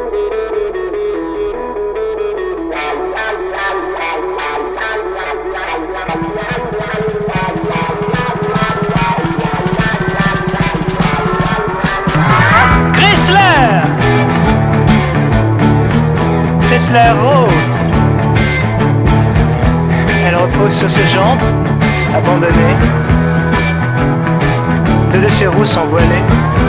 Chrysler rose. Elle repose sur ses jambes, abandonnées. Deux de ses roues sont voilées.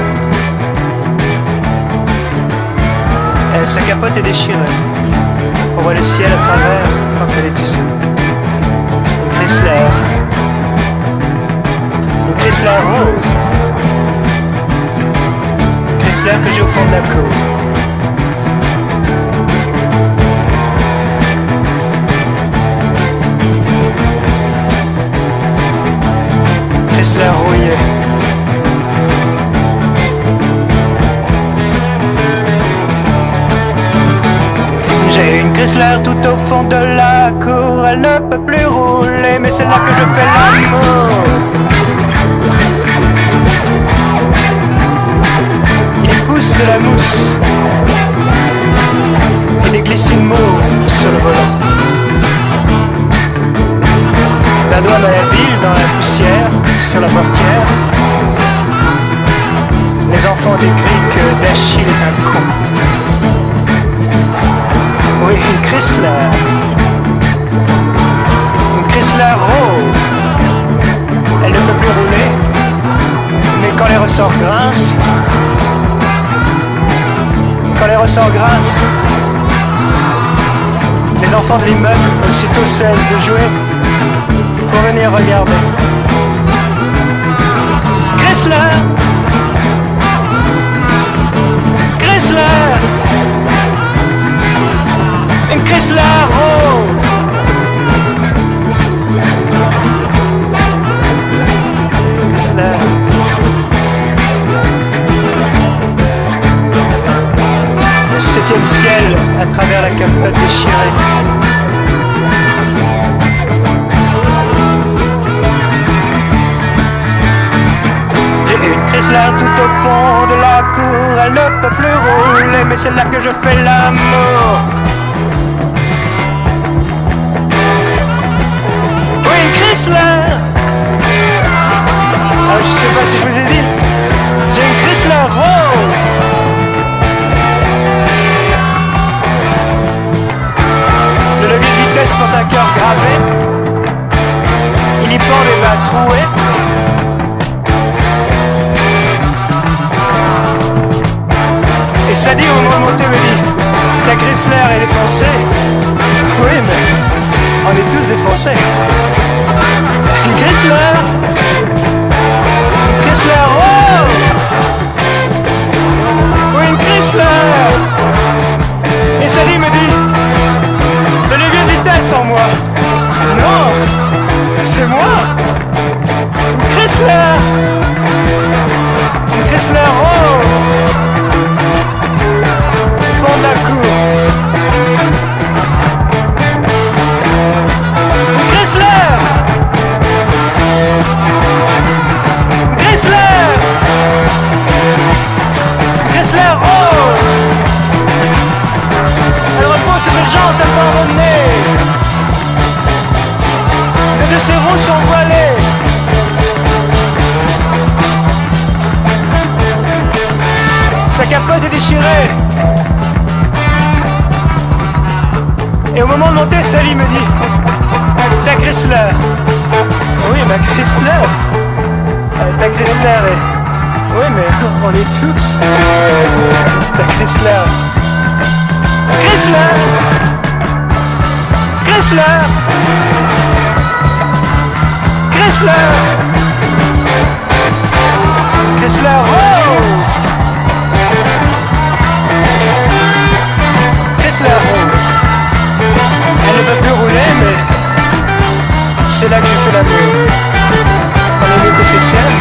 Sa capote est déchirée. On voit le ciel à travers quand elle est usée. Une Chrysler. Une Chrysler rose. Une Chrysler que j'ai au fond de la cour. Chrysler rouillé. J'ai une Chrysler tout au fond de la cour. Elle ne peut plus rouler, mais c'est là que je fais l'amour. Il pousse de la mousse et des glycines mauves sur le volant. La douane à la ville, dans la poussière, sur la portière. Les enfants décrient que Dachille est un con. Oui, une Chrysler. Une Chrysler rose. Elle ne peut plus rouler, mais quand les ressorts grincent, les enfants de l'immeuble aussitôt cessent de jouer pour venir regarder. Chrysler! Chrysler! Une Chrysler rose! Chrysler. Le 7e ciel à travers la capote déchirée. Chrysler tout au fond de la cour, elle ne peut plus rouler, mais c'est là que je fais l'amour. Oui, une Chrysler. Ah, je sais pas si je vous ai dit, j'ai une Chrysler rose. Le levier de vitesse porte un cœur gravé, il y pend des bas troués. Et ça dit au moment de monter, me dit, ta Chrysler est défoncée. Oui, mais on est tous défoncés. Une Chrysler. Une Chrysler rose. Oui, une Chrysler. Et ça dit, me dit, le levier de vitesse en moi. Non, c'est moi. Une Chrysler. Une Chrysler rose. Fond de la cour. Une Chrysler. Une Chrysler. Une Chrysler rose. Elle repose sur ses jantes abandonnées. Les deux de ses roues sont voilées. Sa capote est déchirée. Et au moment de monter, Sally me dit, ta Chrysler. Oui, ma Chrysler. Ta Chrysler est... Oui, mais on est tous. Ta Chrysler. Chrysler. Chrysler. Chrysler. Chrysler rose. Chrysler rose. Elle ne peut plus rouler, mais c'est là que j'ai fait l'amour. On est mieux que 7e.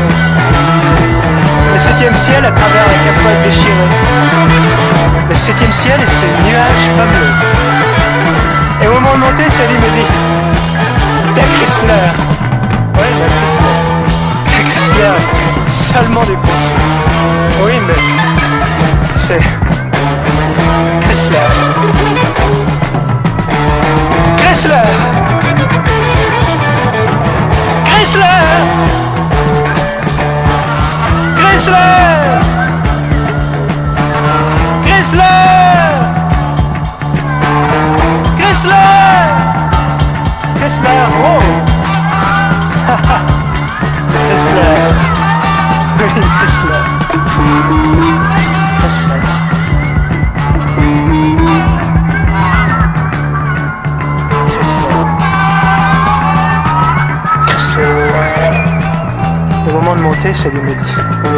Le 7e ciel à travers la capote déchirée. Le 7e ciel et ses nuages fabuleux. Et au moment de monter, Sally me dit, ta Chrysler. Ouais, ma Chrysler. Ta Chrysler salement défoncée. Oui, mais c'est... Chrysler. Chrysler. Chrysler. Chrysler. Chrysler. Chrysler. Chrysler. Oh. Chrysler. Oui, Chrysler. Chrysler. Chrysler. Le moment de monter, c'est les mélodies.